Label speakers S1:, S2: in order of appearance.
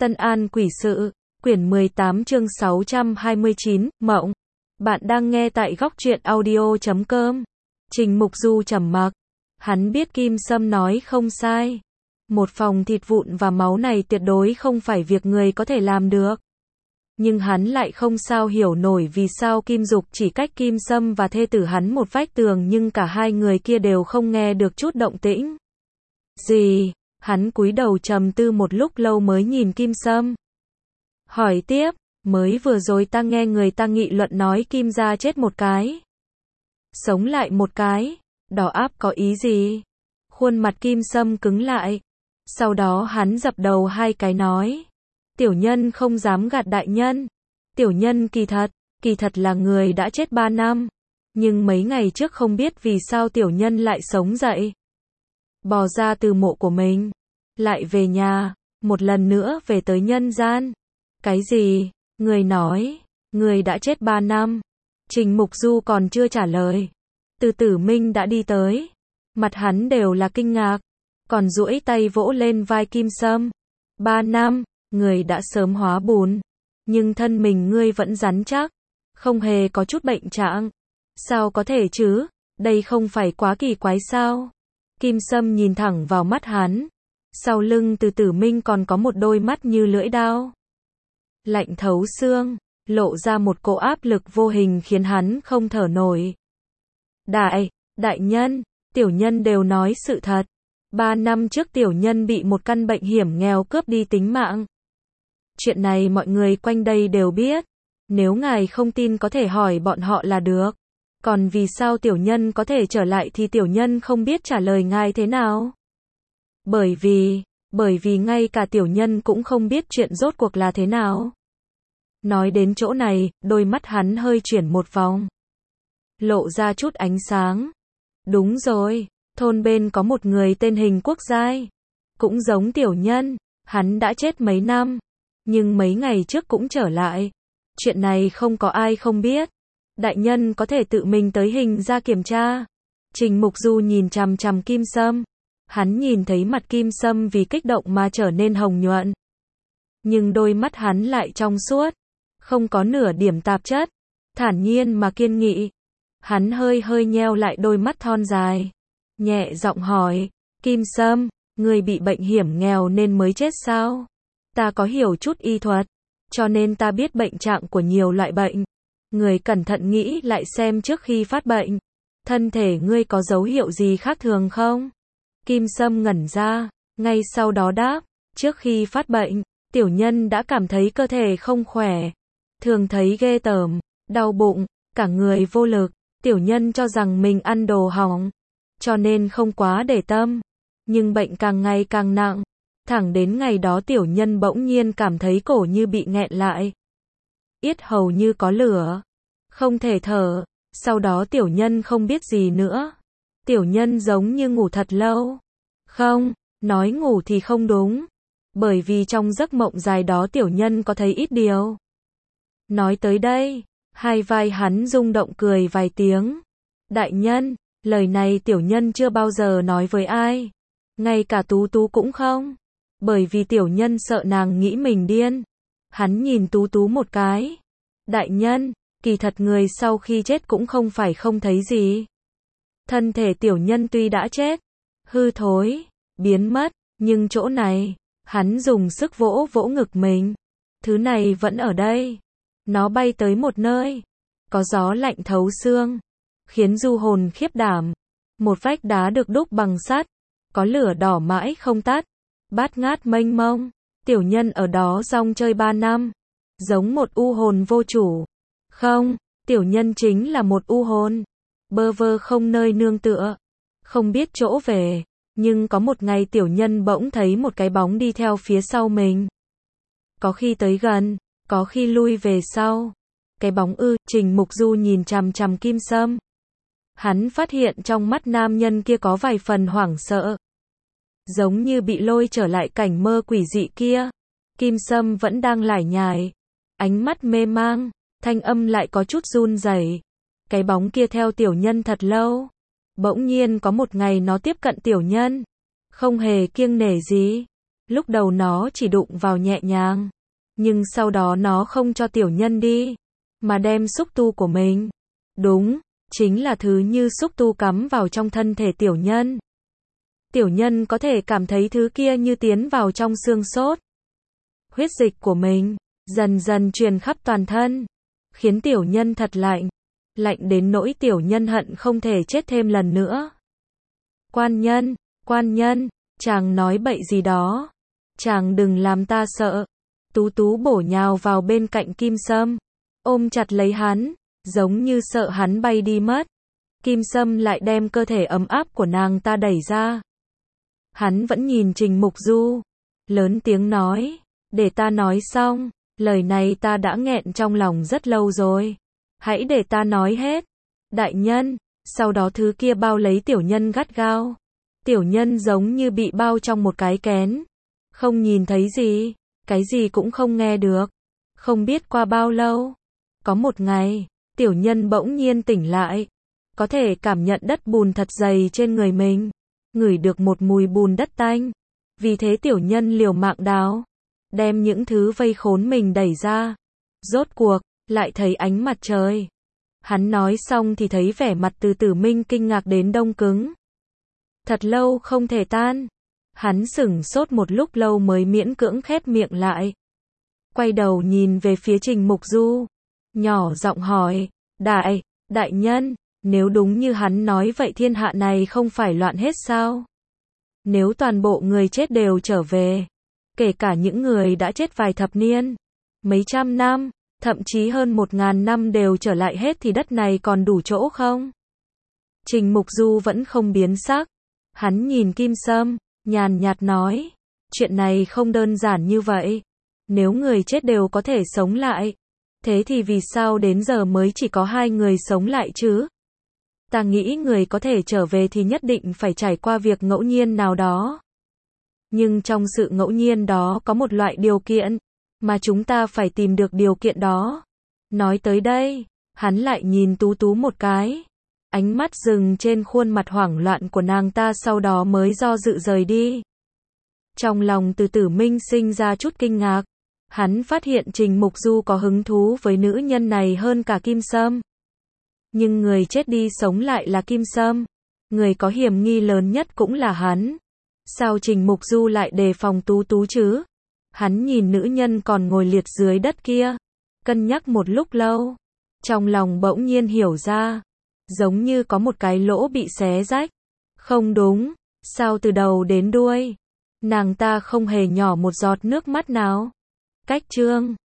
S1: Tân An Quỷ Sự, quyển 18 chương 629, Mộng. Bạn đang nghe tại góc truyện audio.com. Trình Mục Du trầm mặc. Hắn biết Kim Sâm nói không sai. Một phòng thịt vụn và máu này tuyệt đối không phải việc người có thể làm được. Nhưng hắn lại không sao hiểu nổi vì sao Kim Dục chỉ cách Kim Sâm và thê tử hắn một vách tường nhưng cả hai người kia đều không nghe được chút động tĩnh. Gì? Hắn cúi đầu trầm tư một lúc lâu mới nhìn Kim Sâm. Hỏi tiếp, mới vừa rồi ta nghe người ta nghị luận nói Kim gia chết một cái. Sống lại một cái, đỏ áp có ý gì? Khuôn mặt Kim Sâm cứng lại. Sau đó hắn dập đầu hai cái nói. Tiểu nhân không dám gạt đại nhân. Tiểu nhân kỳ thật là người đã chết 3 năm. Nhưng mấy ngày trước không biết vì sao tiểu nhân lại sống dậy. Bò ra từ mộ của mình. Lại về nhà, một lần nữa về tới nhân gian. Cái gì? Người nói, người đã chết 3 năm. Trình Mục Du còn chưa trả lời. Từ Tử Minh đã đi tới. Mặt hắn đều là kinh ngạc. Còn duỗi tay vỗ lên vai Kim Sâm. 3 năm, người đã sớm hóa bùn. Nhưng thân mình ngươi vẫn rắn chắc. Không hề có chút bệnh trạng. Sao có thể chứ? Đây không phải quá kỳ quái sao? Kim Sâm nhìn thẳng vào mắt hắn. Sau lưng Từ Tử Minh còn có một đôi mắt như lưỡi dao. Lạnh thấu xương, lộ ra một cỗ áp lực vô hình khiến hắn không thở nổi. Đại nhân, tiểu nhân đều nói sự thật. 3 năm trước tiểu nhân bị một căn bệnh hiểm nghèo cướp đi tính mạng. Chuyện này mọi người quanh đây đều biết. Nếu ngài không tin có thể hỏi bọn họ là được. Còn vì sao tiểu nhân có thể trở lại thì tiểu nhân không biết trả lời ngài thế nào. Bởi vì ngay cả tiểu nhân cũng không biết chuyện rốt cuộc là thế nào. Nói đến chỗ này, đôi mắt hắn hơi chuyển một vòng. Lộ ra chút ánh sáng. Đúng rồi, thôn bên có một người tên Hình Quốc Giai. Cũng giống tiểu nhân, hắn đã chết mấy năm. Nhưng mấy ngày trước cũng trở lại. Chuyện này không có ai không biết. Đại nhân có thể tự mình tới Hình ra kiểm tra. Trình Mục Du nhìn chằm chằm Kim Sâm. Hắn nhìn thấy mặt Kim Sâm vì kích động mà trở nên hồng nhuận. Nhưng đôi mắt hắn lại trong suốt. Không có nửa điểm tạp chất. Thản nhiên mà kiên nghị. Hắn hơi nheo lại đôi mắt thon dài. Nhẹ giọng hỏi. Kim Sâm, người bị bệnh hiểm nghèo nên mới chết sao? Ta có hiểu chút y thuật. Cho nên ta biết bệnh trạng của nhiều loại bệnh. Người cẩn thận nghĩ lại xem trước khi phát bệnh. Thân thể ngươi có dấu hiệu gì khác thường không? Kim Sâm ngẩn ra, ngay sau đó đáp, trước khi phát bệnh, tiểu nhân đã cảm thấy cơ thể không khỏe, thường thấy ghê tởm, đau bụng, cả người vô lực, tiểu nhân cho rằng mình ăn đồ hỏng, cho nên không quá để tâm, nhưng bệnh càng ngày càng nặng, thẳng đến ngày đó tiểu nhân bỗng nhiên cảm thấy cổ như bị nghẹn lại, yết hầu như có lửa, không thể thở, sau đó tiểu nhân không biết gì nữa. Tiểu nhân giống như ngủ thật lâu. Không, nói ngủ thì không đúng. Bởi vì trong giấc mộng dài đó tiểu nhân có thấy ít điều. Nói tới đây, hai vai hắn rung động cười vài tiếng. Đại nhân, lời này tiểu nhân chưa bao giờ nói với ai. Ngay cả Tú Tú cũng không. Bởi vì tiểu nhân sợ nàng nghĩ mình điên. Hắn nhìn Tú Tú một cái. Đại nhân, kỳ thật người sau khi chết cũng không phải không thấy gì. Thân thể tiểu nhân tuy đã chết, hư thối, biến mất, nhưng chỗ này, hắn dùng sức vỗ vỗ ngực mình. Thứ này vẫn ở đây. Nó bay tới một nơi, có gió lạnh thấu xương, khiến du hồn khiếp đảm. Một vách đá được đúc bằng sắt, có lửa đỏ mãi không tắt, bát ngát mênh mông. Tiểu nhân ở đó rong chơi 3 năm, giống một u hồn vô chủ. Không, tiểu nhân chính là một u hồn. Bơ vơ không nơi nương tựa, không biết chỗ về, nhưng có một ngày tiểu nhân bỗng thấy một cái bóng đi theo phía sau mình. Có khi tới gần, có khi lui về sau. Cái bóng Trình Mục Du nhìn chằm chằm Kim Sâm. Hắn phát hiện trong mắt nam nhân kia có vài phần hoảng sợ. Giống như bị lôi trở lại cảnh mơ quỷ dị kia. Kim Sâm vẫn đang lải nhải, ánh mắt mê mang, thanh âm lại có chút run rẩy. Cái bóng kia theo tiểu nhân thật lâu. Bỗng nhiên có một ngày nó tiếp cận tiểu nhân. Không hề kiêng nể gì. Lúc đầu nó chỉ đụng vào nhẹ nhàng, nhưng sau đó nó không cho tiểu nhân đi, mà đem xúc tu của mình. Đúng, chính là thứ như xúc tu cắm vào trong thân thể tiểu nhân. Tiểu nhân có thể cảm thấy thứ kia như tiến vào trong xương cốt. Huyết dịch của mình dần dần truyền khắp toàn thân, khiến tiểu nhân thật lạnh, lạnh đến nỗi tiểu nhân hận không thể chết thêm lần nữa. Quan nhân, chàng nói bậy gì đó, chàng đừng làm ta sợ. Tú Tú bổ nhào vào bên cạnh Kim Sâm, ôm chặt lấy hắn, giống như sợ hắn bay đi mất. Kim Sâm lại đem cơ thể ấm áp của nàng ta đẩy ra. Hắn vẫn nhìn Trình Mục Du, lớn tiếng nói, để ta nói xong, lời này ta đã nghẹn trong lòng rất lâu rồi. Hãy để ta nói hết. Đại nhân, sau đó thứ kia bao lấy tiểu nhân gắt gao. Tiểu nhân giống như bị bao trong một cái kén, không nhìn thấy gì, cái gì cũng không nghe được. Không biết qua bao lâu, có một ngày, tiểu nhân bỗng nhiên tỉnh lại, có thể cảm nhận đất bùn thật dày trên người mình, ngửi được một mùi bùn đất tanh. Vì thế tiểu nhân liều mạng đào, đem những thứ vây khốn mình đẩy ra. Rốt cuộc, lại thấy ánh mặt trời. Hắn nói xong thì thấy vẻ mặt Từ Tử Minh kinh ngạc đến đông cứng. Thật lâu không thể tan. Hắn sửng sốt một lúc lâu mới miễn cưỡng khép miệng lại. Quay đầu nhìn về phía Trình Mục Du, nhỏ giọng hỏi, đại nhân, nếu đúng như hắn nói vậy thiên hạ này không phải loạn hết sao? Nếu toàn bộ người chết đều trở về, kể cả những người đã chết vài thập niên, mấy trăm năm, thậm chí hơn 1000 năm đều trở lại hết thì đất này còn đủ chỗ không? Trình Mục Du vẫn không biến sắc. Hắn nhìn Kim Sâm, nhàn nhạt nói, chuyện này không đơn giản như vậy. Nếu người chết đều có thể sống lại, thế thì vì sao đến giờ mới chỉ có 2 người sống lại chứ? Ta nghĩ người có thể trở về thì nhất định phải trải qua việc ngẫu nhiên nào đó. Nhưng trong sự ngẫu nhiên đó có một loại điều kiện, mà chúng ta phải tìm được điều kiện đó. Nói tới đây, hắn lại nhìn Tú Tú một cái. Ánh mắt dừng trên khuôn mặt hoảng loạn của nàng ta, sau đó mới do dự rời đi. Trong lòng Từ Tử Minh sinh ra chút kinh ngạc. Hắn phát hiện Trình Mục Du có hứng thú với nữ nhân này hơn cả Kim Sâm. Nhưng người chết đi sống lại là Kim Sâm. Người có hiểm nghi lớn nhất cũng là hắn. Sao Trình Mục Du lại đề phòng Tú Tú chứ? Hắn nhìn nữ nhân còn ngồi liệt dưới đất kia, cân nhắc một lúc lâu. Trong lòng bỗng nhiên hiểu ra, giống như có một cái lỗ bị xé rách. Không đúng, sao từ đầu đến đuôi, nàng ta không hề nhỏ một giọt nước mắt nào? Cách chương